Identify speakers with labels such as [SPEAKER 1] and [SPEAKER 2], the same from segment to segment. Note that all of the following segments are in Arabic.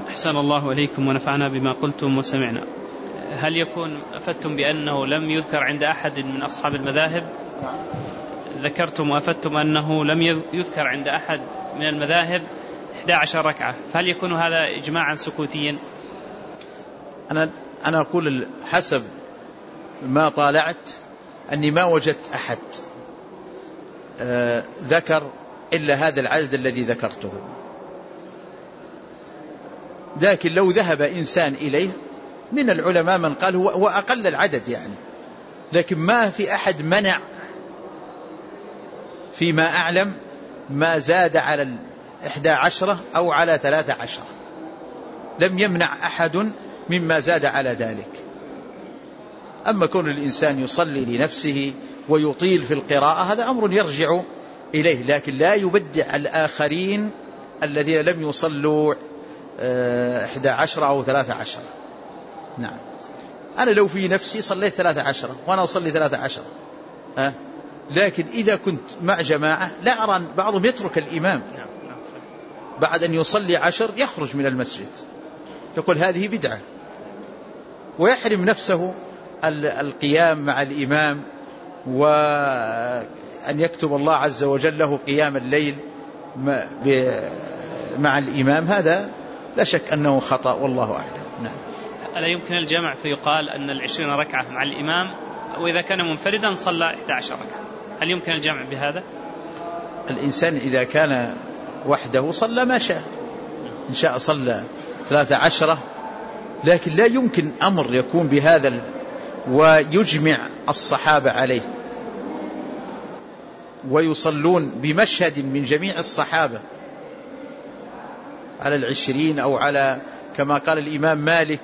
[SPEAKER 1] أحسن الله إليكم ونفعنا بما قلتم وسمعنا. هل يكون أفدتم بأنه لم يذكر عند أحد من أصحاب المذاهب؟ ذكرتم وأفدتم أنه لم يذكر عند أحد من المذاهب 11 ركعة، فهل يكون هذا إجماعا سكوتيا؟
[SPEAKER 2] أنا أقول حسب ما طالعت أني ما وجدت أحد ذكر إلا هذا العدد الذي ذكرته، لكن لو ذهب إنسان إليه من العلماء من قال هو أقل العدد يعني، لكن ما في أحد منع فيما أعلم ما زاد على 11 أو على 13، لم يمنع أحد مما زاد على ذلك. أما كون الإنسان يصلي لنفسه ويطيل في القراءة هذا أمر يرجع إليه، لكن لا يبدع الآخرين الذين لم يصلوا 11 أو 13. نعم، أنا لو في نفسي صليت 13 وأنا أصلي 13 لكن إذا كنت مع جماعة لا أرى بعضهم يترك الإمام بعد أن يصلي 10 يخرج من المسجد، يقول هذه بدعة، ويحرم نفسه القيام مع الإمام وأن يكتب الله عز وجل له قيام الليل مع الإمام، هذا لا شك أنه خطأ والله أعلم. نعم.
[SPEAKER 1] ألا يمكن الجمع فيقال أن 20 ركعة مع الإمام، وإذا كان منفردا صلى 11 ركعة، هل يمكن الجمع بهذا؟
[SPEAKER 2] الإنسان إذا كان وحده صلى ما شاء، إن شاء صلى 13، لكن لا يمكن أمر يكون بهذا ويجمع الصحابة عليه ويصلون بمشهد من جميع الصحابة على 20 أو على كما قال الإمام مالك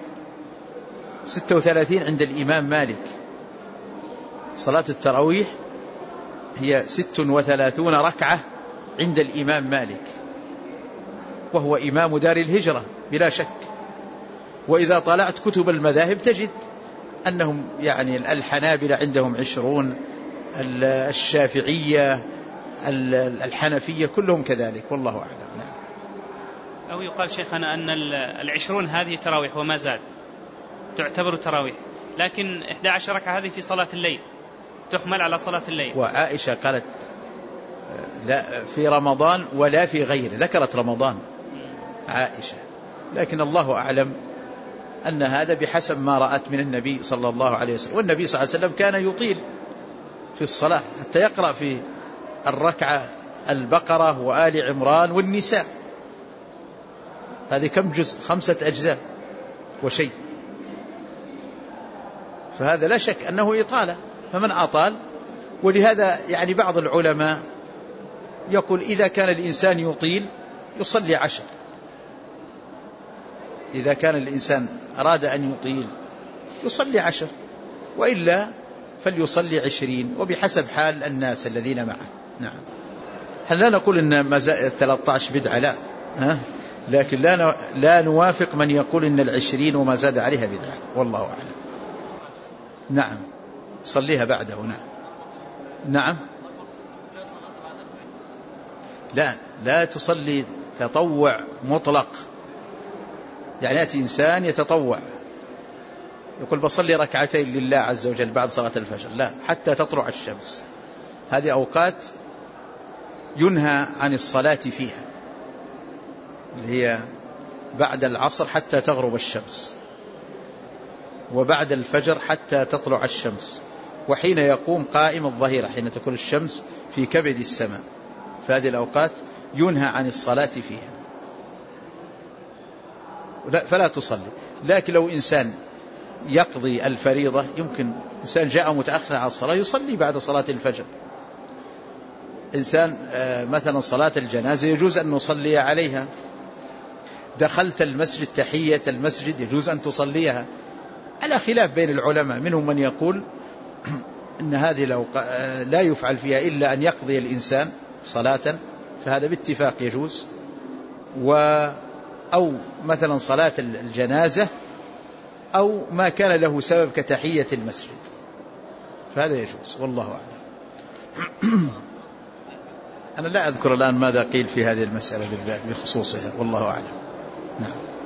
[SPEAKER 2] 36 عند الإمام مالك. صلاة التراويح هي 36 ركعة عند الإمام مالك، وهو إمام دار الهجرة بلا شك. وإذا طالعت كتب المذاهب تجد أنهم يعني الحنابلة عندهم 20، الشافعية، الحنفية كلهم كذلك والله أعلم. نعم.
[SPEAKER 1] أو يقال شيخنا أن 20 هذه تراويح وما زاد تعتبر تراويح، لكن 11 ركعة هذه في صلاة الليل تحمل على صلاة الليل.
[SPEAKER 2] وعائشة قالت لا في رمضان ولا في غيره، ذكرت رمضان عائشة، لكن الله أعلم أن هذا بحسب ما رأت من النبي صلى الله عليه وسلم. والنبي صلى الله عليه وسلم كان يطيل في الصلاة حتى يقرأ في الركعة البقرة وآل عمران والنساء، هذه كم جزء؟ 5 أجزاء وشيء، فهذا لا شك أنه إطالة، فمن أطال. ولهذا يعني بعض العلماء يقول إذا كان الإنسان يطيل يصلي 10، إذا كان الإنسان أراد أن يطيل يصلي 10، وإلا فليصلي 20، وبحسب حال الناس الذين معه. نعم. هل لا نقول إن 13 بدعة؟ لا، لكن لا نوافق من يقول إن 20 وما زاد عليها بدعة والله أعلم. نعم، صليها بعده. نعم. لا تصلي تطوع مطلق، يعني يأتي إنسان يتطوع يقول بصلي 2 ركعتين لله عز وجل بعد صلاة الفجر، لا، حتى تطلع الشمس. هذه أوقات ينهى عن الصلاة فيها، اللي هي بعد العصر حتى تغرب الشمس، وبعد الفجر حتى تطلع الشمس، وحين يقوم قائم الظهيرة حين تكون الشمس في كبد السماء، فهذه الأوقات ينهى عن الصلاة فيها، فلا تصلي. لكن لو إنسان يقضي الفريضة، يمكن إنسان جاء متأخر على الصلاة يصلي بعد صلاة الفجر. إنسان مثلا صلاة الجنازة يجوز أن نصلي عليها، دخلت المسجد تحية المسجد يجوز أن تصليها، على خلاف بين العلماء. منهم من يقول إن هذه لا يفعل فيها إلا أن يقضي الإنسان صلاة، فهذا باتفاق يجوز، أو مثلا صلاة الجنازة، أو ما كان له سبب كتحية المسجد، فهذا يجوز والله أعلم. أنا لا أذكر الآن ماذا قيل في هذه المسألة بالذات بخصوصها والله أعلم. نعم.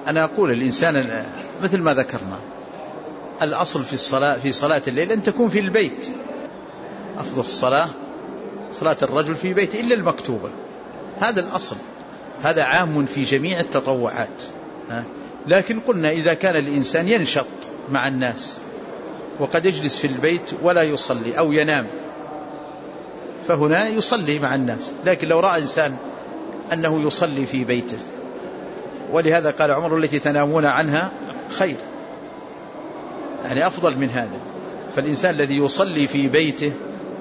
[SPEAKER 2] أنا أقول الإنسان مثل ما ذكرنا الأصل في صلاة الليل أن تكون في البيت. أفضل الصلاة صلاة الرجل في بيته إلا المكتوبة، هذا الأصل، هذا عام في جميع التطوعات. لكن قلنا إذا كان الإنسان ينشط مع الناس وقد يجلس في البيت ولا يصلي أو ينام، فهنا يصلي مع الناس. لكن لو رأى إنسان أنه يصلي في بيته، ولهذا قال عمر التي تنامون عنها خير، يعني أفضل من هذا. فالإنسان الذي يصلي في بيته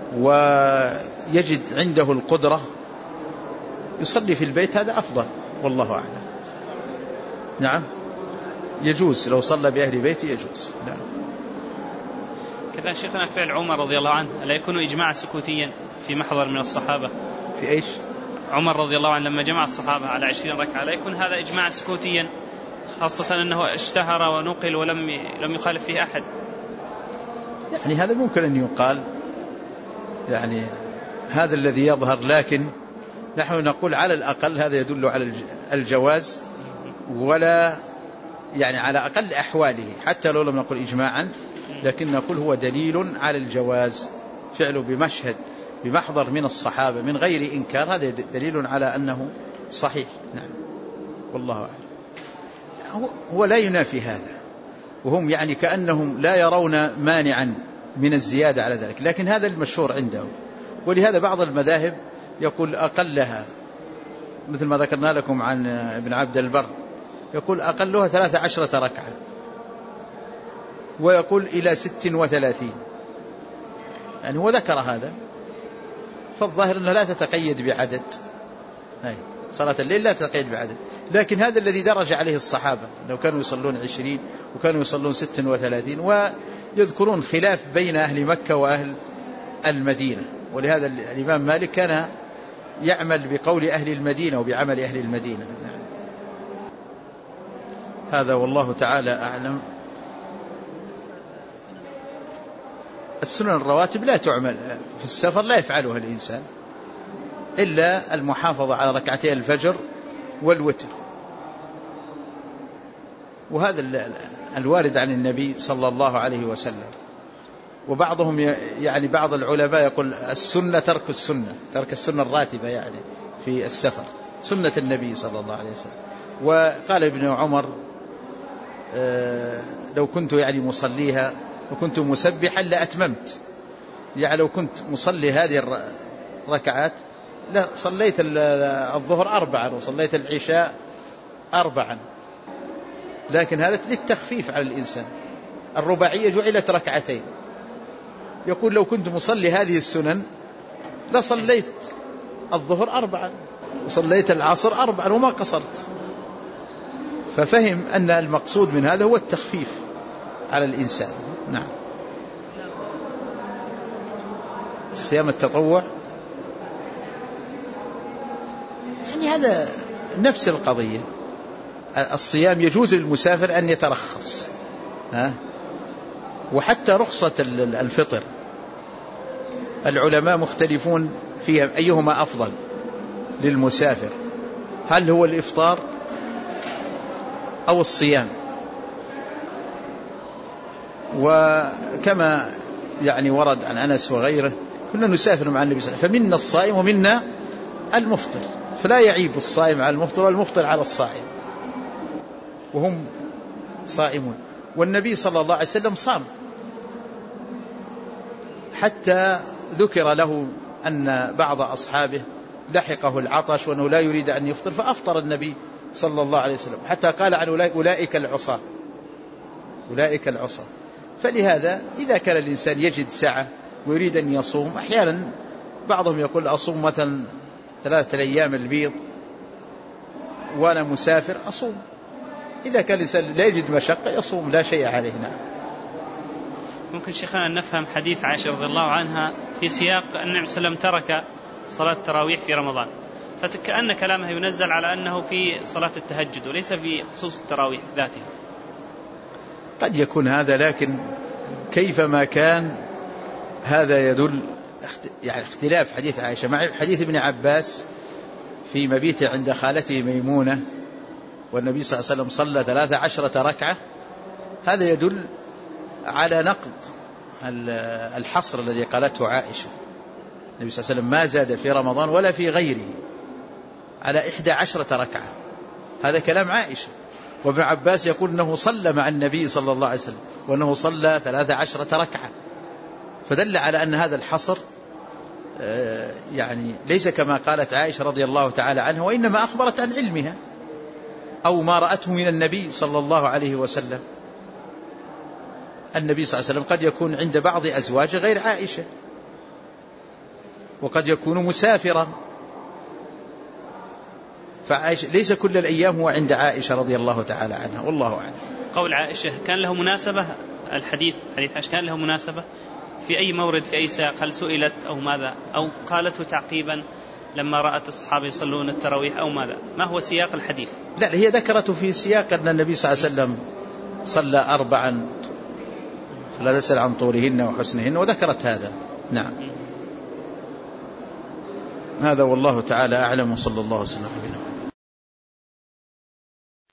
[SPEAKER 2] ويجد عنده القدرة يصلي في البيت هذا أفضل، والله أعلم. نعم يجوز لو صلى بأهل بيته يجوز. نعم.
[SPEAKER 1] كذا شيخنا فعل عمر رضي الله عنه ألا يكون إجماع سكوتيا في محضر من الصحابة؟
[SPEAKER 2] في إيش؟
[SPEAKER 1] عمر رضي الله عنه لما جمع الصحابة على 20 ركعة لا يكون هذا إجماع سكوتيا، خاصة أنه اشتهر ونقل ولم يخالف فيه أحد؟
[SPEAKER 2] يعني هذا ممكن أن يقال، يعني هذا الذي يظهر، لكن نحن نقول على الأقل هذا يدل على الجواز، ولا يعني على أقل أحواله، حتى لو لم نقل إجماعا لكن نقول هو دليل على الجواز، فعله بمحضر من الصحابة من غير إنكار، هذا دليل على أنه صحيح. نعم والله أعلم. هو لا ينافي هذا، وهم يعني كأنهم لا يرون مانعا من الزيادة على ذلك، لكن هذا المشهور عندهم. ولهذا بعض المذاهب يقول أقلها، مثل ما ذكرنا لكم عن ابن عبد البر، يقول أقلها 13 ركعة، ويقول إلى 36، يعني هو ذكر هذا. فالظاهر أنها لا تتقيد بعدد، صلاة الليل لا تتقيد بعدد، لكن هذا الذي درج عليه الصحابة، لو كانوا يصلون 20 وكانوا يصلون 36، ويذكرون خلاف بين أهل مكة وأهل المدينة. ولهذا الإمام مالك كان يعمل بقول أهل المدينة وبعمل أهل المدينة. هذا والله تعالى أعلم. السنن الرواتب لا تعمل في السفر، لا يفعلها الإنسان إلا المحافظة على ركعتي الفجر والوتر، وهذا الوارد عن النبي صلى الله عليه وسلم. وبعضهم يعني بعض العلماء يقول السنة ترك السنة الراتبة يعني في السفر، سنة النبي صلى الله عليه وسلم. وقال ابن عمر لو كنت يعني مصليها وكنت مسبحا لأتممت، يعني لو كنت مصلي هذه الركعات لا صليت الظهر 4 وصليت العشاء 4، لكن هذا للتخفيف على الإنسان. الرباعية جعلت 2، يقول لو كنت مصلي هذه السنن لصليت الظهر 4 وصليت العصر 4 وما قصرت. ففهم أن المقصود من هذا هو التخفيف على الإنسان. نعم. الصيام التطوع يعني هذا نفس القضية. الصيام يجوز للمسافر أن يترخص، وحتى رخصة الفطر العلماء مختلفون فيها أيهما أفضل للمسافر، هل هو الإفطار أو الصيام؟ وكما يعني ورد عن أنس وغيره كنا نسافر مع النبي صلى الله عليه وسلم، فمنا الصائم ومنا المفطر، فلا يعيب الصائم على المفطر والمفطر على الصائم، وهم صائمون. والنبي صلى الله عليه وسلم صام، حتى ذكر له أن بعض أصحابه لحقه العطش وأنه لا يريد أن يفطر فأفطر النبي صلى الله عليه وسلم، حتى قال عن أولئك العصاة. فلهذا إذا كان الإنسان يجد سعة ويريد أن يصوم، أحيانا بعضهم يقول أصوم مثلا 3 أيام البيض وأنا مسافر أصوم، إذا كان الإنسان لا يجد مشقة يصوم لا شيء عليه. نعم.
[SPEAKER 1] ممكن شيخنا أن نفهم حديث عائشة رضي الله عنها في سياق أن النبي صلى الله عليه وسلم ترك صلاة التراويح في رمضان، فكأن كلامها ينزل على أنه في صلاة التهجد وليس في خصوص التراويح ذاتها.
[SPEAKER 2] قد يكون هذا، لكن كيفما كان هذا يدل يعني اختلاف حديث عائشة مع حديث ابن عباس في مبيته عند خالته ميمونة والنبي صلى الله عليه وسلم صلى 13 ركعة، هذا يدل على نقض الحصر الذي قالته عائشة. النبي صلى الله عليه وسلم ما زاد في رمضان ولا في غيره على 11 ركعة، هذا كلام عائشة. وابن عباس يقول أنه صلى مع النبي صلى الله عليه وسلم وأنه صلى 13 ركعة، فدل على أن هذا الحصر يعني ليس كما قالت عائشة رضي الله تعالى عنها، وإنما أخبرت عن علمها أو ما رأته من النبي صلى الله عليه وسلم. النبي صلى الله عليه وسلم قد يكون عند بعض أزواجه غير عائشة، وقد يكون مسافرا، فعائشة ليس كل الأيام هو عند عائشة رضي الله تعالى عنها، والله أعلم.
[SPEAKER 1] قول عائشة كان له مناسبة، حديث عائشة كان له مناسبة في أي مورد في أي سياق؟ هل سئلت أو ماذا، أو قالته تعقيبا لما رأت الصحابة يصلون التراويح أو ماذا؟ ما هو سياق الحديث؟
[SPEAKER 2] لا، هي ذكرته في سياق أن النبي صلى الله عليه وسلم صلى 4 فلا تسأل عن طولهن وحسنهن، وذكرت هذا. نعم. هذا والله تعالى أعلم، وصلى الله وسلم على نبينا محمد.